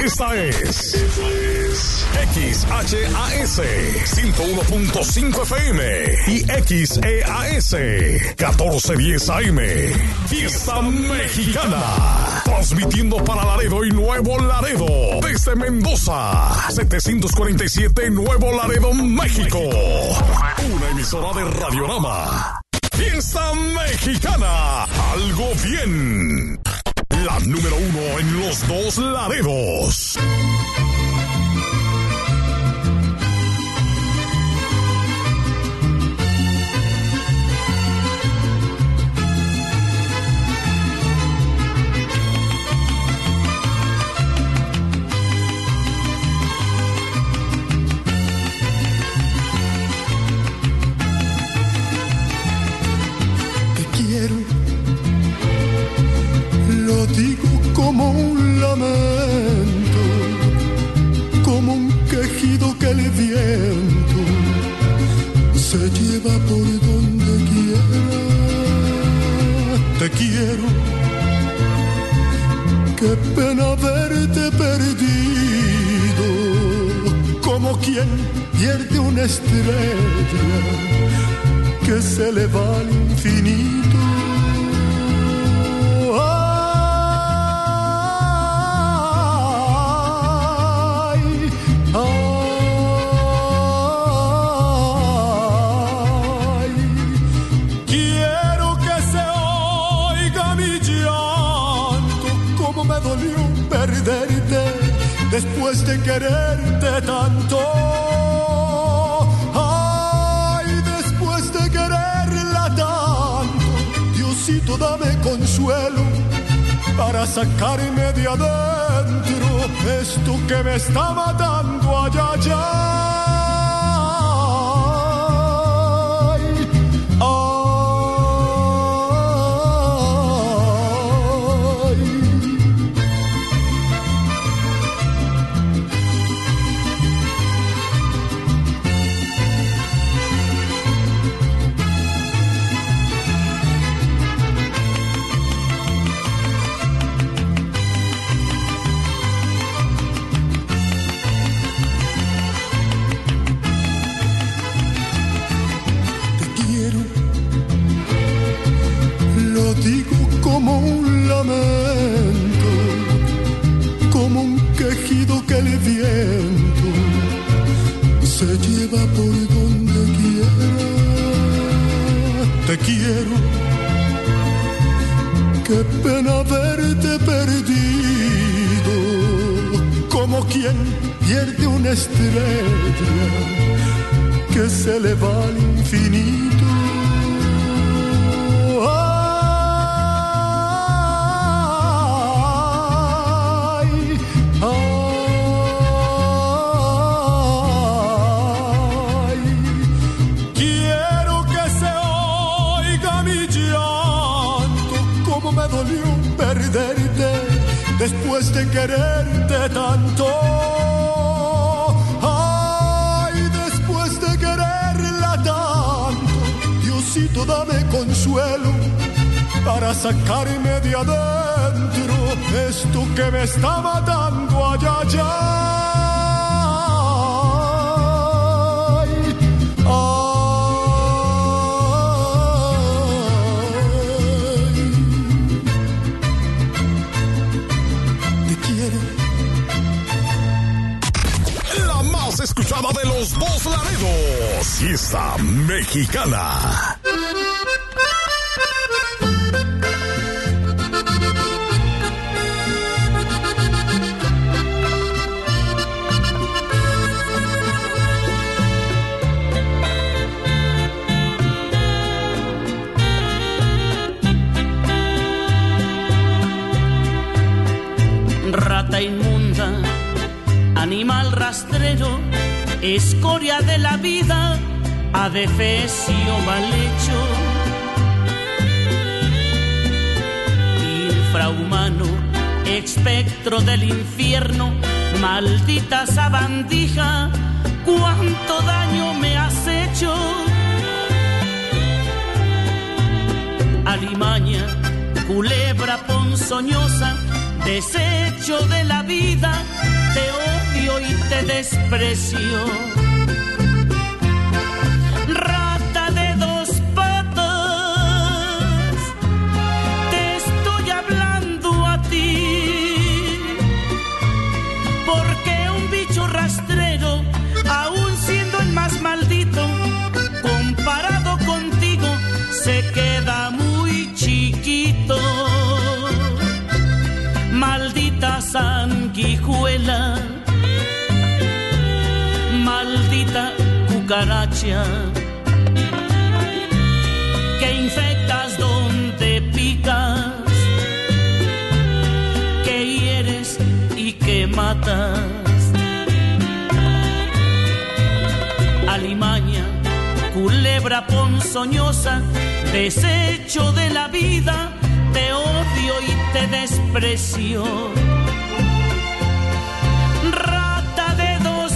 Esta es XHAS 101.5 FM y XEAS 1410 AM. Fiesta Mexicana. Transmitiendo para Laredo y Nuevo Laredo. Desde Mendoza, 747 Nuevo Laredo, México. Una emisora de Radiorama. Fiesta Mexicana. Algo bien. La número 1 en los dos Laredos. Digo como un lamento, como un quejido que el viento se lleva por donde quiera. Te quiero, qué pena verte perdido, como quien pierde una estrella que se le va al infinito. Después de quererte tanto, ay, después de quererla tanto, Diosito dame consuelo para sacarme de adentro esto que me está matando allá, allá. Como un lamento, como un quejido que el viento se lleva por donde quiera. Te quiero, qué pena verte perdido, como quien pierde una estrella que se le va al infinito. Después de quererte tanto, ay, después de quererla tanto, Diosito dame consuelo para sacarme de adentro esto que me está matando allá, allá. Escuchada de los dos Laredos. Fiesta Mexicana. Rata inmunda, animal rastrero, escoria de la vida, adefesio mal hecho, infrahumano, espectro del infierno, maldita sabandija, cuánto daño me has hecho. Alimaña, culebra ponzoñosa, desecho de la vida, desprecio. Rata de dos patas, te estoy hablando a ti, porque un bicho rastrero, aún siendo el más maldito, comparado contigo, se queda muy chiquito. Maldita sanguijuela, maldita cucaracha, que infectas donde picas, que hieres y que matas. Alimaña, culebra ponzoñosa, desecho de la vida, te odio y te desprecio. Rata de dos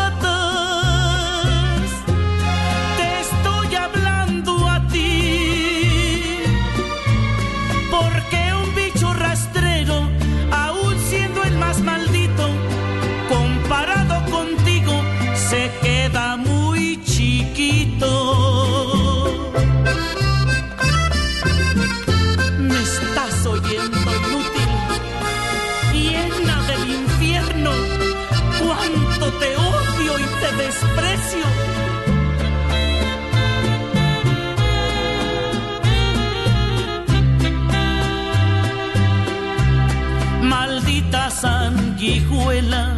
patas, te estoy hablando a ti, porque un bicho rastrero, aún siendo el más maldito, comparado contigo, se queda muy chiquito. Me estás oyendo, inútil, llena del infierno, cuánto te odio y te desprecio. Maldita sanguijuela,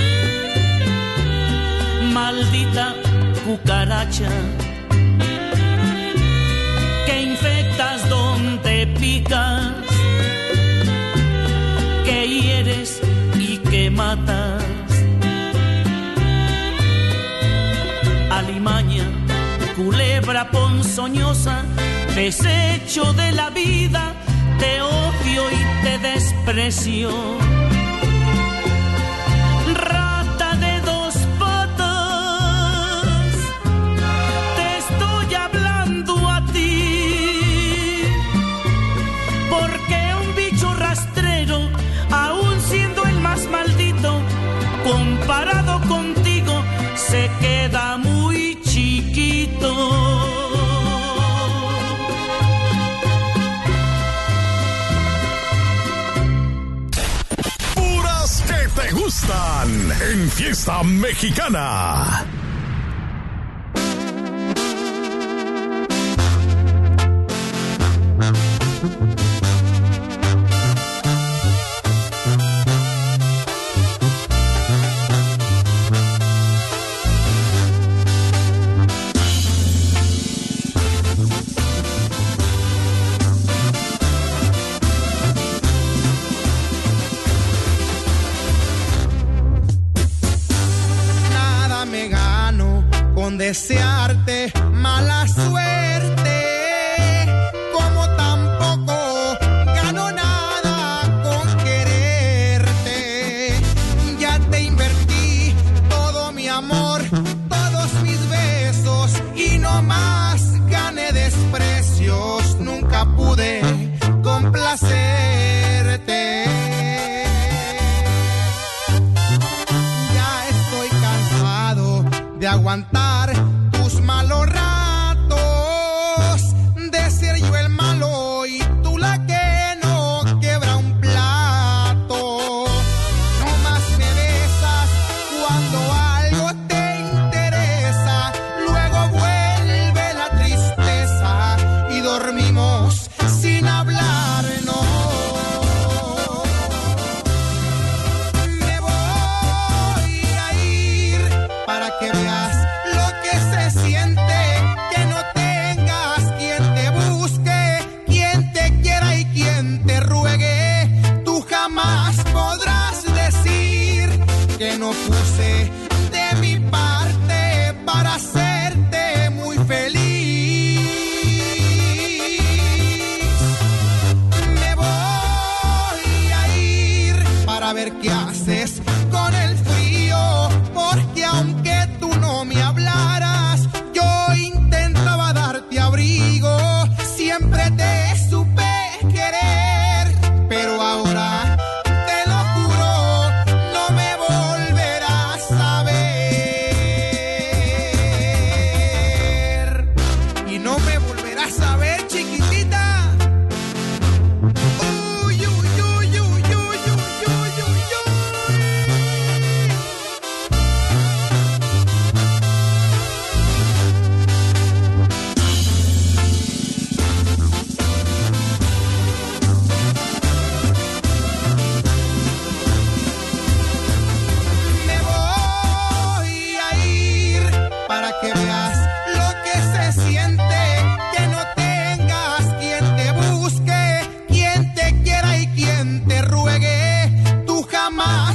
maldita cucaracha, que infectas donde picas, que hieres y que matas. Alimaña, culebra ponzoñosa, desecho de la vida, te odio y te desprecio. Rata de dos patas, te estoy hablando a ti, porque un bicho rastrero, aún siendo el más maldito, comparado contigo, se queda muy chiquito. Te gustan en Fiesta Mexicana. Desearte mala suerte, como tampoco gano nada con quererte. Ya te invertí todo mi amor, todos mis besos, y no más gané desprecios. Nunca pude complacerte. Ya estoy cansado de aguantar tus malos ratos, de ser yo el malo y tú la que no quebra un plato. No más me besas cuando algo te interesa, luego vuelve la tristeza y dormimos sin hablarnos. Me voy a ir para que veas lo que se siente, que no tengas quien te busque, quien te quiera y quien te ruegue. Tú jamás podrás decir que no puse de mi parte para hacerte muy feliz. Me voy a ir para ver qué haces con el frío, porque aunque tú no me hablaras, yo intentaba darte abrigo. Siempre te supe querer, pero ahora te lo juro, no me volverás a ver.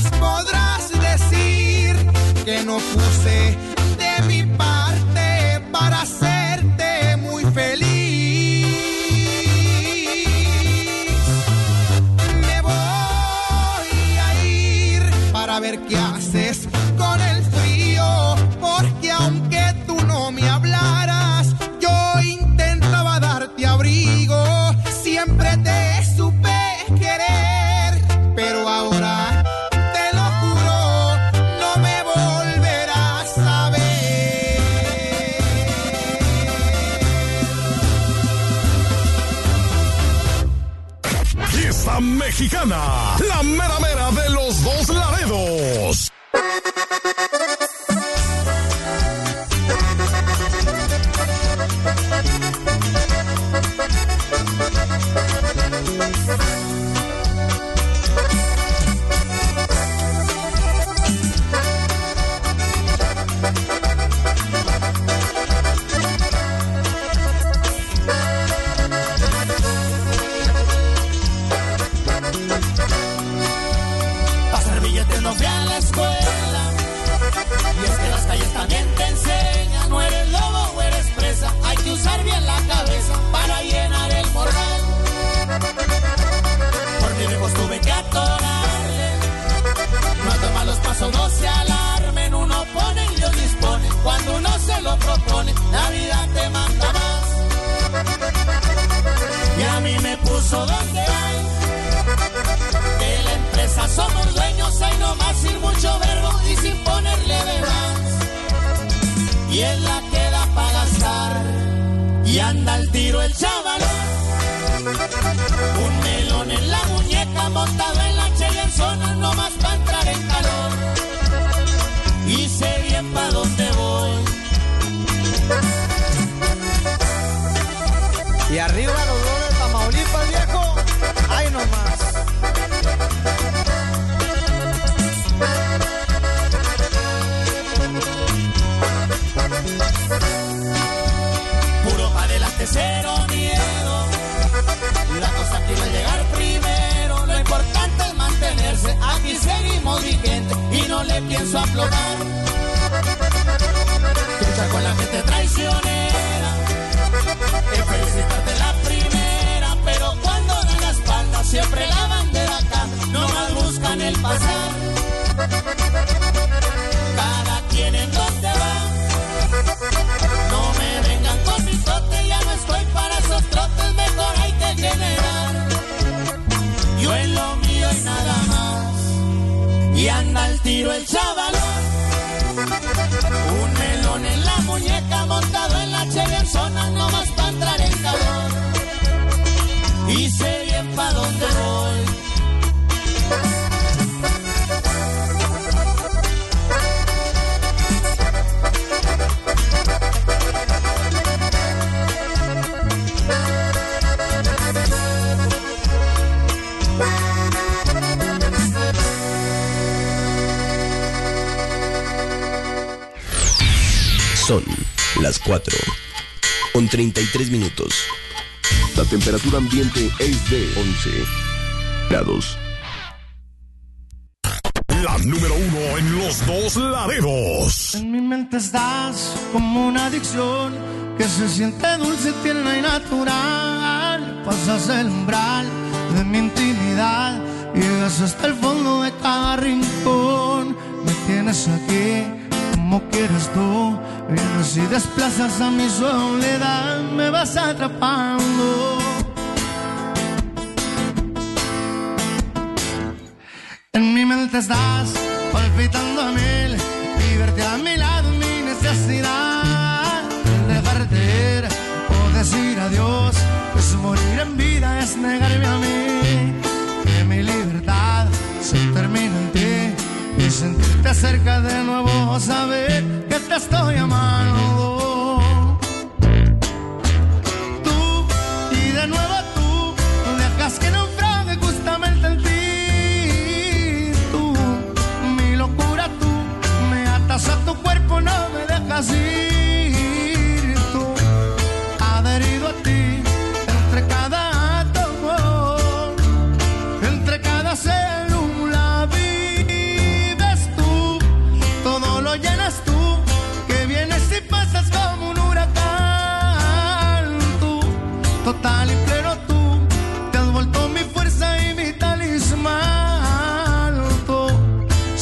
podrás decir que no puse de mi parte para hacerte muy feliz. Me voy a ir para ver qué haces con el frío, porque aunque tú no me hablaras, yo intentaba darte abrigo. Siempre te supe querer, pero ahora te lo juro, no me volverás a ver. Fiesta Mexicana, la mera mera de los dos Laredos. Pasar billetes no fui a la escuela, y es que las calles también te enseñan, no eres lobo o eres presa, hay que usar bien la cabeza para llenar el morral. Por mi lejos tuve que atorarle, no ando malos pasos, no se alarmen, uno pone y Dios dispone, cuando uno se lo propone, la vida te manda más. Y a mí me puso donde hay, de la empresa somos dueños, hay nomás sin mucho verbo y sin ponerle de más. Y es la que da para gastar, y anda al tiro el chavalón. Un melón en la muñeca, montado en la Cheyenzona, nomás para entrar en calor. Y sé bien pa' dónde voy. Y arriba los dos de Tamaulipas, viejo, ay nomás. Puro pa' adelante, cero miedo. La cosa aquí va a llegar primero. Lo importante es mantenerse. Aquí seguimos vigentes y no le pienso aflojar. Lucha con la gente traicionera, que felicitarte la primera, pero cuando dan la espalda siempre la bandera acá. No más buscan el pasar. Cada quien en donde va. No me vengan con mi trote, ya no estoy para esos trotes, mejor hay que generar. Yo en lo mío y nada más. Y anda al tiro el chavalón. Un melón en la muñeca, montado en la Cheyenzona, nomás para entrar en calor. Y sé bien pa' dónde voy. Son las 4:33. La temperatura ambiente es de 11 grados. La número 1 en los dos Laredos. En mi mente estás como una adicción que se siente dulce, tierna y natural. Pasas el umbral de mi intimidad, llegas hasta el fondo de cada rincón. Me tienes aquí como quieres tú, vienes y desplazas a mi soledad, me vas atrapando. En mi mente estás palpitando a mil y verte a mi lado es mi necesidad. El dejarte ir o decir adiós, pues morir en vida es negarme a mí. Que mi libertad se termina en ti y sentirte cerca de nuevo, saber que te estoy amando. Tú y de nuevo tú, dejas que naufrague justamente en ti. A tu cuerpo no me dejas ir, tú adherido a ti, entre cada átomo, entre cada célula vivo.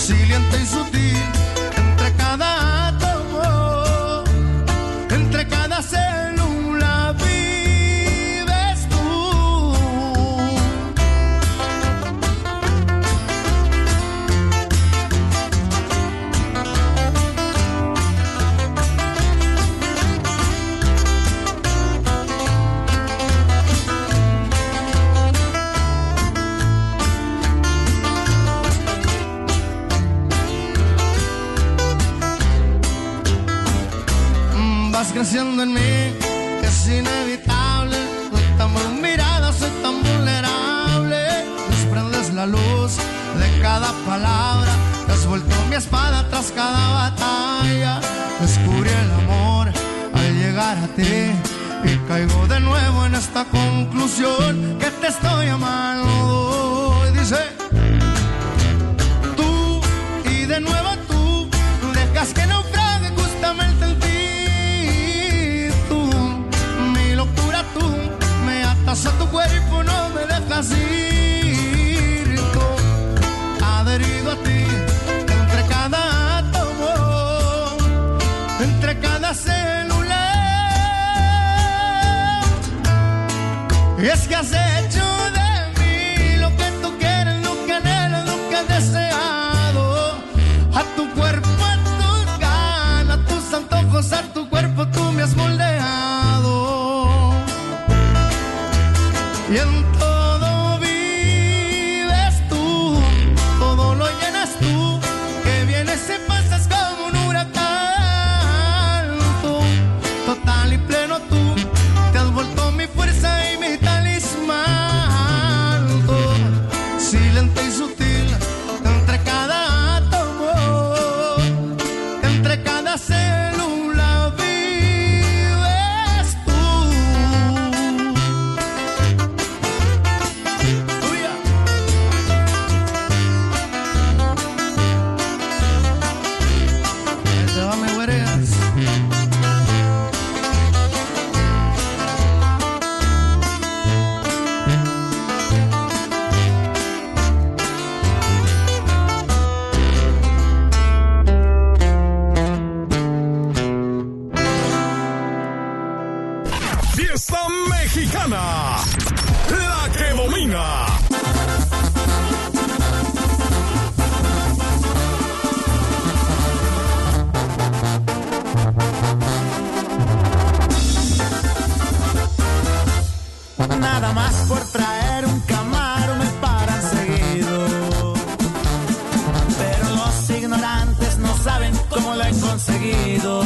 silente y sutil, entre cada átomo, entre cada célula vives tú. Vas creciendo en mí, que es inevitable. Soy tan muy mirada, soy tan vulnerable. Desprendes la luz de cada palabra. Te has vuelto mi espada tras cada batalla. Descubrí el amor al llegar a ti y caigo de nuevo en esta conclusión que te estoy amando. Y dice, tú y de nuevo tú dejas que naufrague justamente en ti. Tú me atas a tu cuerpo, no me dejas ir. Tú, adherido a ti, entre cada átomo, entre cada célula. Y es que has hecho de mí lo que tú quieres, lo que anhelas, lo que has deseado. A tu cuerpo, a tus ganas, a tus antojos, a tu cuerpo tú me has moldeado. Y en todo vives tú, todo lo llenas tú, que vienes y pasas como un huracán. Tú, total y pleno tú, te has vuelto mi fuerza y mi talismán. Tú, silente y sutil, entre cada átomo, entre cada célula vives tú. Fiesta Mexicana, la que domina. Nada más por traer un Camaro me paran seguido, pero los ignorantes no saben cómo lo he conseguido.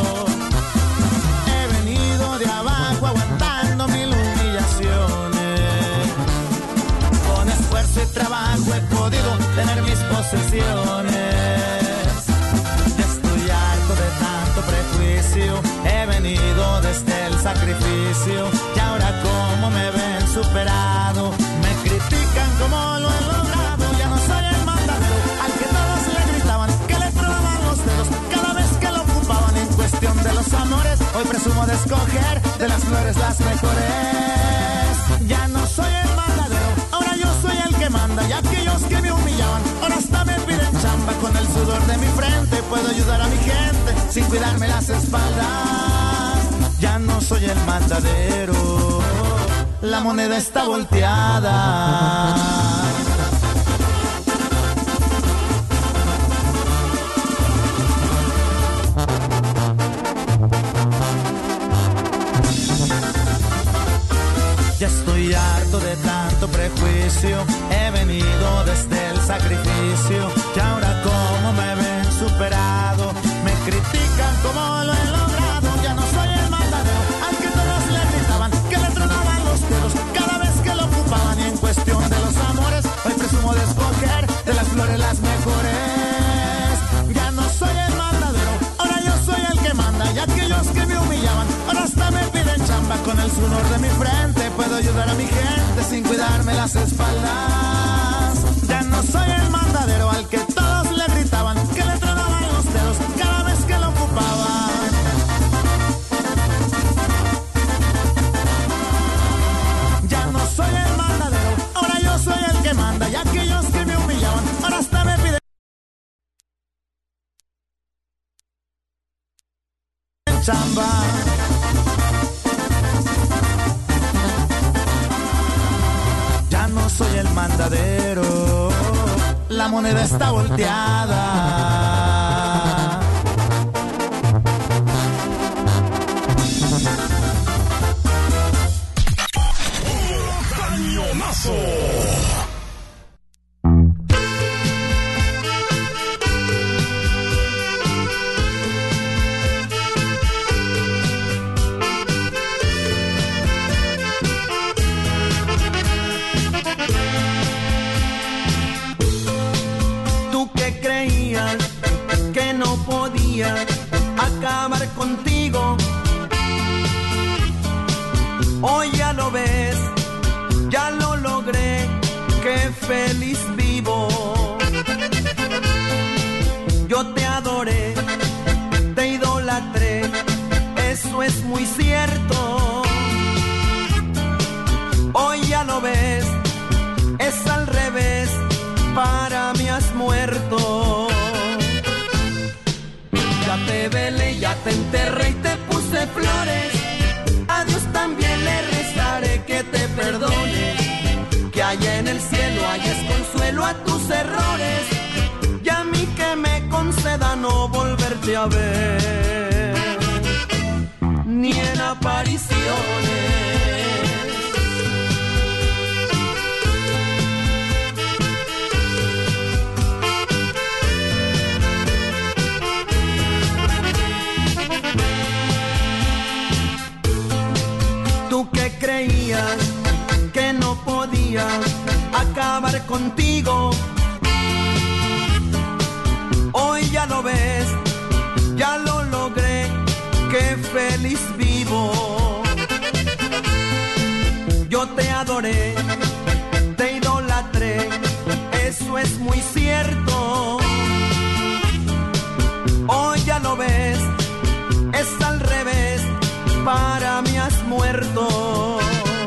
He venido de abajo aguantando mil humillaciones. Con esfuerzo y trabajo he podido tener mis posesiones. Ya estoy harto de tanto prejuicio, he venido desde el sacrificio. Y ahora como me ven superado, me critican como lo he logrado. Ya no soy el mandadero al que todos le gritaban, que le tronaban los dedos cada vez que lo ocupaban. En cuestión de los amores, hoy presumo de escoger de las flores las mejores. Ya no soy el mandadero, ahora yo soy el que manda. Y aquellos que me humillaban, ahora hasta me piden chamba. Con el sudor de mi frente puedo ayudar a mi gente sin cuidarme las espaldas. Ya no soy el mandadero, la moneda está volteada. Ya estoy harto de tanto prejuicio, he venido desde el sacrificio. Y ahora como me ven superado, me critican como lo he logrado. Ya no soy el mandadero al que todos le gritaban, que le tronaban los dedos cada vez que lo ocupaban. Y en cuestión de los amores, hoy presumo de escoger de las flores las mejores. Ya no soy el mandadero, ahora yo soy el que manda. Y aquellos que me humillaban, ahora hasta me piden chamba. Con el sudor de mi frente puedo ayudar a mi gente sin cuidarme las espaldas. Ya no soy el mandadero al que todos le gritaban, que le tronaban los dedos cada vez que lo ocupaban. Ya no soy el mandadero, ahora yo soy el que manda. Y aquellos que me humillaban, ahora hasta me piden chamba. Ya no soy el mandadero, la moneda está volteada. Cañonazo. Acabar contigo, hoy ya lo ves, ya lo logré, qué feliz vivo. Yo te adoré, te idolatré, eso es muy cierto. Hoy ya lo ves, es al revés, para mí has muerto. Ya te velé, ya te enterré y te puse flores. A Dios también le rezaré que te perdone, que allá en el cielo hayas consuelo a tus errores, y a mí que me conceda no volverte a ver, ni en apariciones. Creías que no podía acabar contigo, hoy ya lo ves, ya lo logré, qué feliz vivo. Yo te adoré, te idolatré, eso es muy cierto. Hoy ya lo ves, es al revés, para mí has muerto.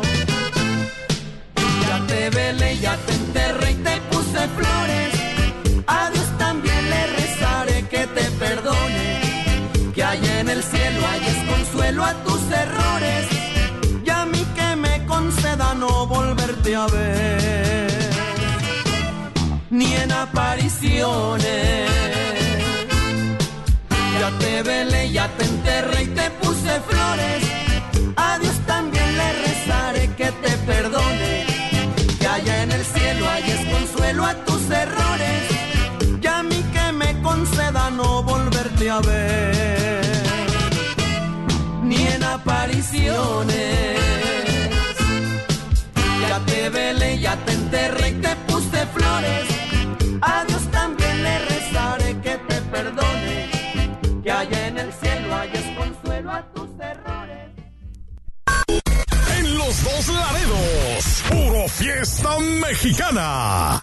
Ya te velé, ya te enterré y te puse flores. A Dios también le rezaré que te perdone, que allá en el cielo hayas consuelo a tus errores, y a mí que me conceda no volverte a ver, ni en apariciones. Ya te velé, ya te enterré y te puse flores. A Dios también le rezaré que te perdone, que allá en el cielo hayas consuelo a tus errores, y a mí que me conceda no volverte a ver, ni en apariciones. Ya te velé, ya te enterré y te puse flores. A Dios también le rezaré que te perdone, que allá en el cielo hayas consuelo a tus errores. En los dos Laredos, puro fiesta mexicana.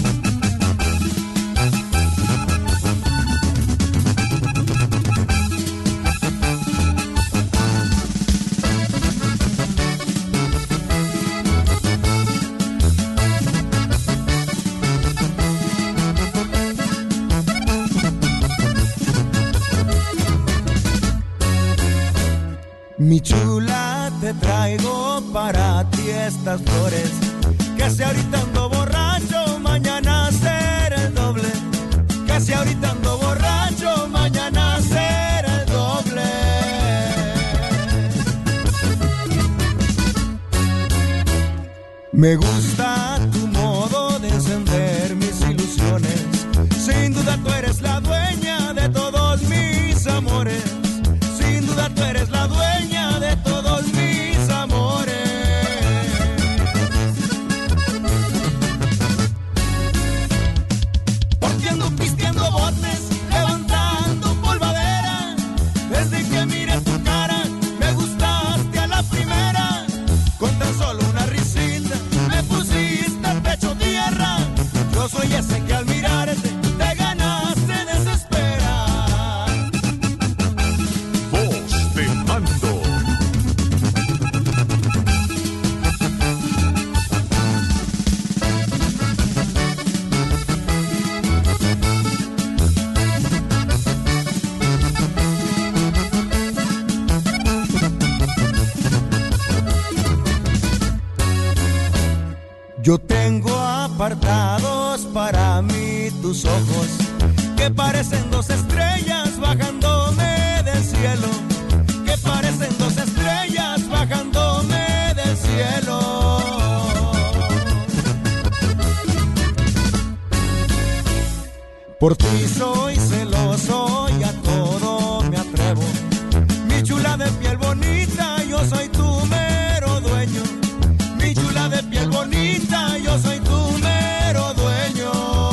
Mi chula, te traigo para ti estas flores, que si ahorita ando borracho, mañana será el doble. Que si ahorita ando borracho, mañana será el doble. Me gusta tu modo de encender mis ilusiones, sin duda tú eres la dueña de todos mis amores. Sin duda tú eres la dueña de todos mis amores. Porque ando pisteando botes, levantando polvadera. Desde que miré tu cara, me gustaste a la primera. Con tan solo una risita, me pusiste apartados para mí tus ojos, que parecen dos estrellas bajándome del cielo, que parecen dos estrellas bajándome del cielo. Por ti soy celoso y a todo me atrevo, mi chula de piel bonita, yo soy tu mero dueño, mi chula de piel bonita, yo soy tu mero dueño.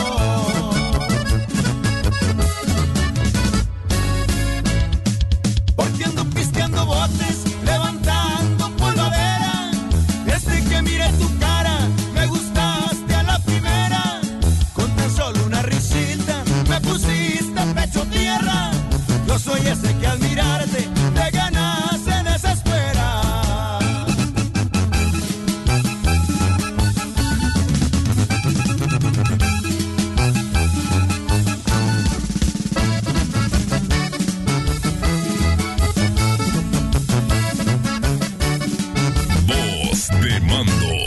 Porque ando pisteando botes, levantando polvadera, desde que miré tu cara, me gustaste a la primera, con tan solo una risita, me pusiste pecho tierra, yo soy ese que al mirarte, de ganas se desespera. Voz de mando.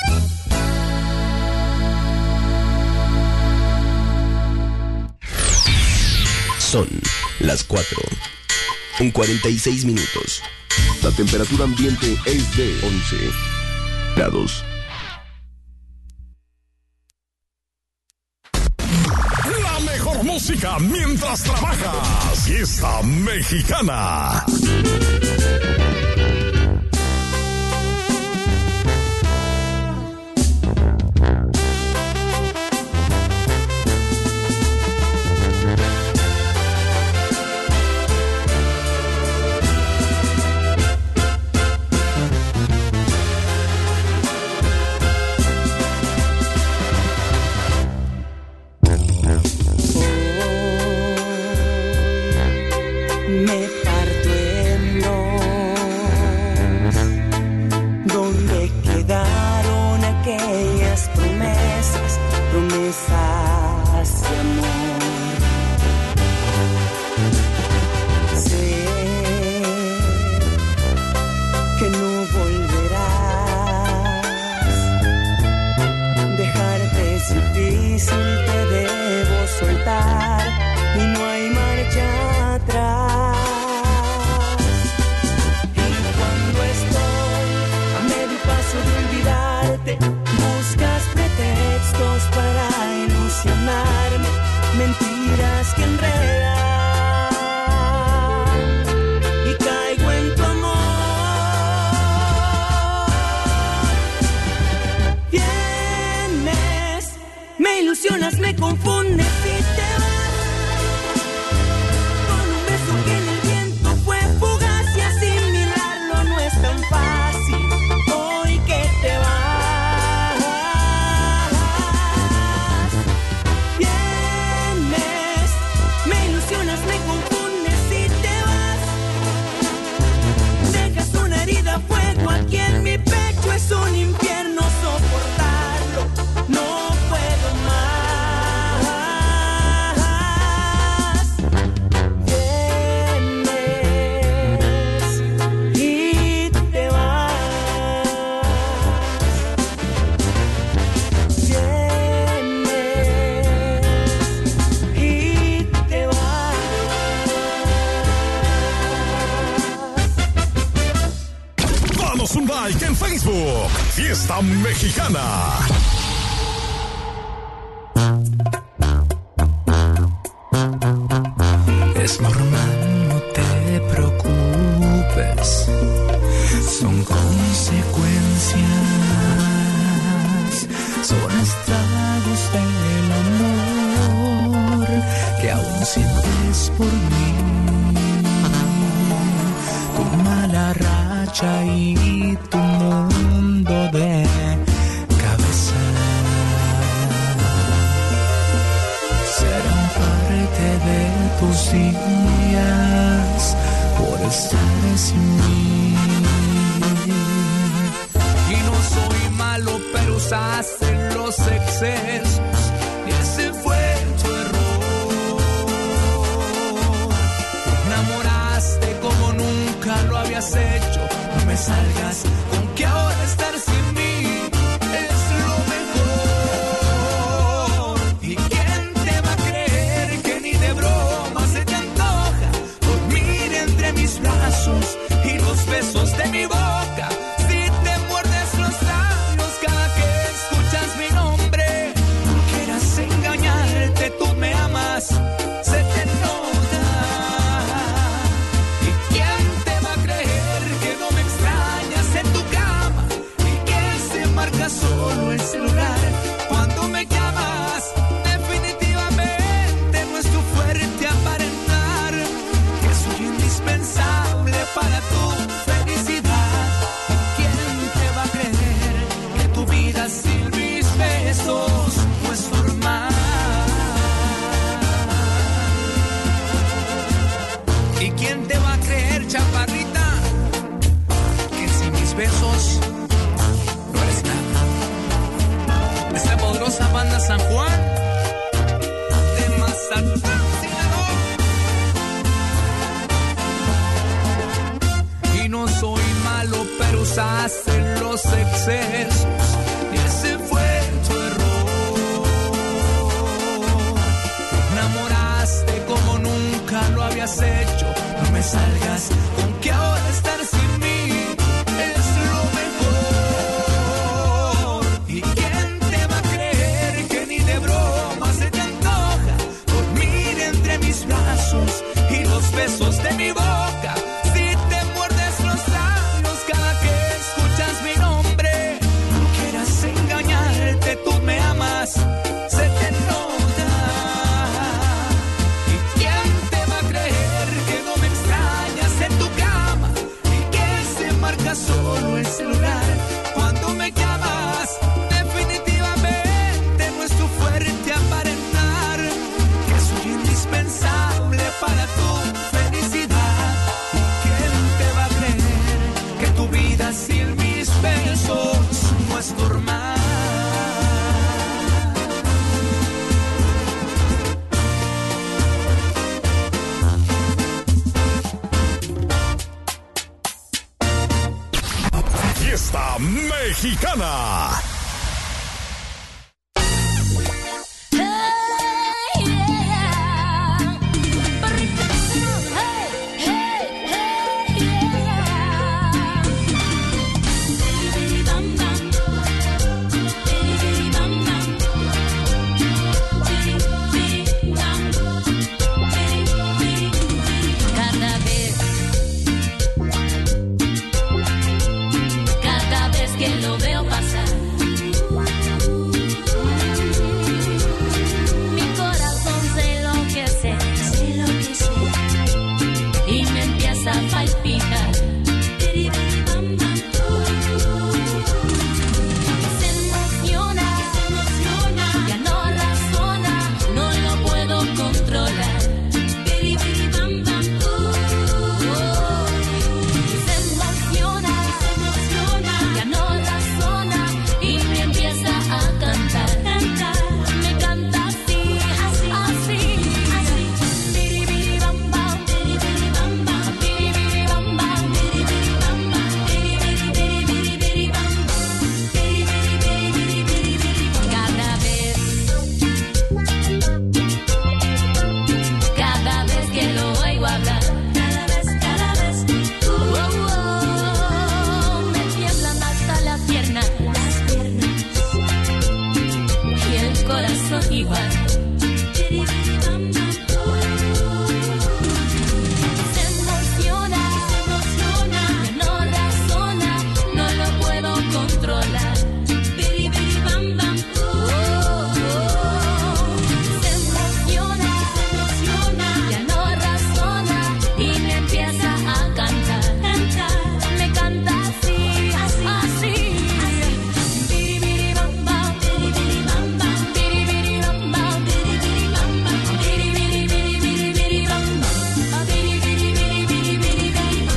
Son las 4:46. La temperatura ambiente es de 11 grados. La mejor música mientras trabajas. Fiesta Mexicana. Me parto en dos, donde quedaron aquellas promesas de amor. Sé que no volverás, dejarte es difícil, te debo soltar y no hay marcha atrás. Buscas pretextos para ilusionarme, mentiras que enredan y caigo en tu amor. Vienes, me ilusionas, me confundes y te vas con un beso que en el viento fue fugaz y asimilarlo no es tan fácil. Hoy que te vas, me confundes y te vas, dejas una herida, fuego aquí en mi pecho, es un infierno soportarlo, no puedo más. Vienes y te vas, vienes y te vas. Danos un like en Facebook. Fiesta Mexicana. Es normal, no te preocupes, son consecuencias, son estragos del amor que aún sientes por mí. Tu mala racha y tu mundo de cabeza serán parte de tus días por estar sin mí. Y no soy malo, pero usaste los excesos y ese fue tu error. Te enamoraste como nunca lo habías hecho. No me salgas con que ahora estar sin mí es lo mejor. San Juan, de Mazatlán, Sinaloa. Y no soy malo, pero usaste los excesos y ese fue tu error. Te enamoraste como nunca lo habías hecho. No me salgas con que ahora estar sin mí es lo mejor. ¿Y quién te va a creer que ni de broma se te antoja dormir entre mis brazos y los besos de mi boca? Si te muerdes los labios cada que escuchas mi nombre, no quieras engañarte, tú me amas, se te nota. ¿Y quién te va a creer que no me extrañas en tu cama y que se marca solo ese lugar cuando me llamas? Definitivamente no es tu fuerte aparentar que soy indispensable para tu felicidad. ¿Y quién te va a creer que tu vida sin mis besos no es normal? Fiesta Mexicana. Cada vez que lo veo pasar, mi corazón se enloquece y me empieza a palpitar. Se emociona, ya no razona, no lo puedo controlar. Se emociona, ya no razona y me empieza a cantar. Me canta así, así. Biribiribam bam, biribiribam bam, biribiribam bam, biribiribam bam, biribiribiribiribam, biribiribiribiribam. Cada vez que lo oigo hablar, me tiemblan hasta las piernas y el corazón igual. Se emociona, ya no razona, no lo puedo controlar. Se emociona, ya no razona y me empieza a cantar. Me canta así, así. Biribiribam bam, biribiribam bam, biribiribam bam, biribiribam bam, biribiribiribiribam bam, biribiribiribiribam.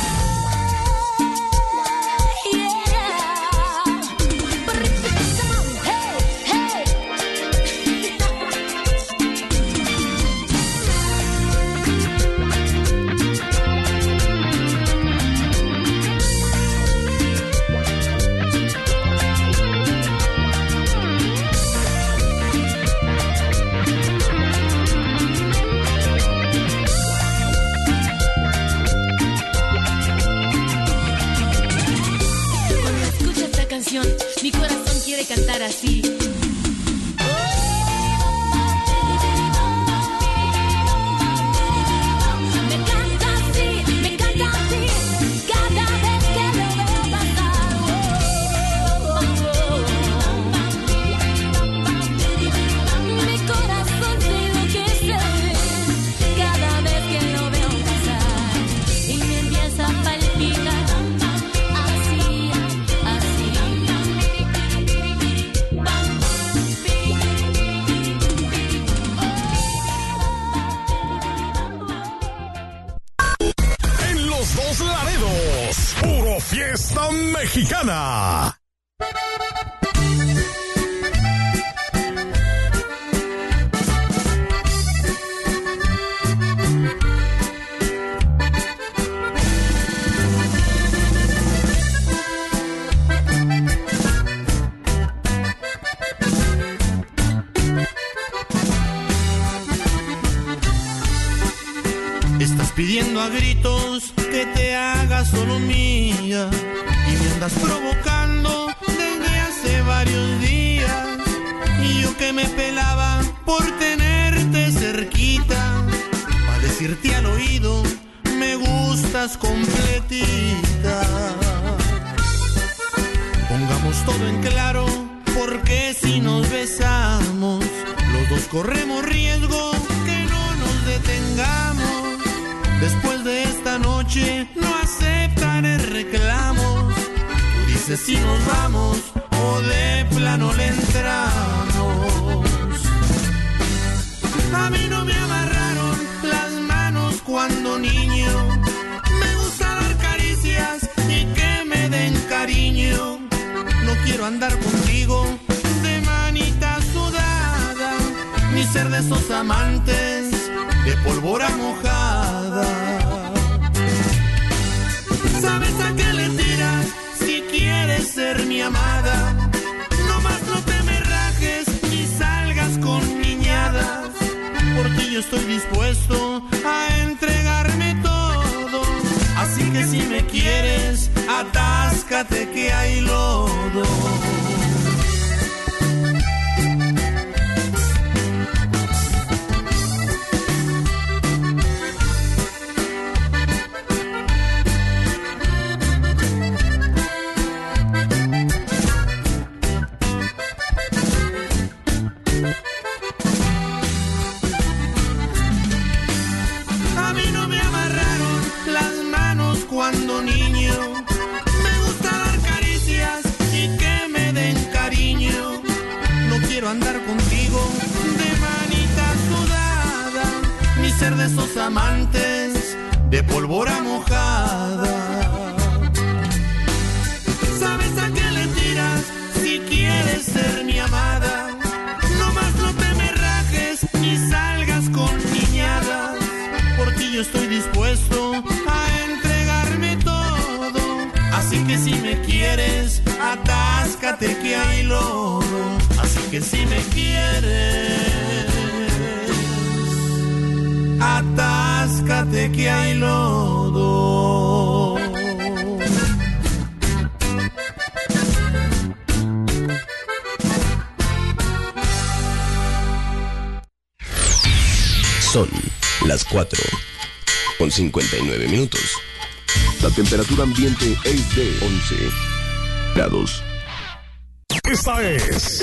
Cuando escucho esta canción, mi corazón quiere cantar así. Me canta así, cada vez que lo veo pasar. Mi corazón se enloquece cada vez que lo veo pasar y me empieza a palpitar. Así. En los Dos Laredos, puro fiesta mexicana. Estás pidiendo a gritos que te haga solo mía y me andas provocando desde hace varios días. Y yo que me pelaba por tenerte cerquita, para decirte al oído, me gustas completita. Pongamos todo en claro, porque si nos besamos, los dos corremos riesgo que no nos detengamos. Después de esta noche no aceptaré reclamos. Tú dices si nos vamos o de plano le entramos. A mí no me amarraron las manos cuando niño. Me gusta dar caricias y que me den cariño. No quiero andar contigo de manita sudada, ni ser de esos amantes de pólvora mojada. ¿Sabes a qué le tiras si quieres ser mi amada? No más no te me rajes ni salgas con niñadas. Por ti yo estoy dispuesto a entregarme todo. Así que si me quieres, atáscate que hay lodo. Cuando niño, me gusta dar caricias y que me den cariño. No quiero andar contigo de manita sudada, ni ser de esos amantes de pólvora mojada. ¿Sabes a qué le tiras si quieres ser mi amada? No más no te me rajes ni salgas con niñadas. Por ti yo estoy dispuesto a entregarme todo. Así que si me quieres, atáscate que hay lodo. Así que si me quieres, atáscate que hay lodo. Son las 4:59. La temperatura ambiente es de 11 grados. Esta es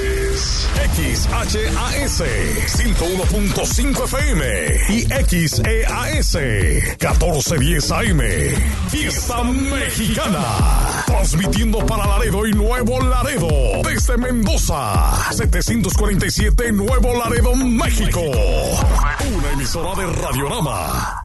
XHAS 101.5 FM y XEAS 1410 AM. Fiesta Mexicana. Transmitiendo para Laredo y Nuevo Laredo. Desde Mendoza, 747 Nuevo Laredo, México. Una emisora de Radiorama.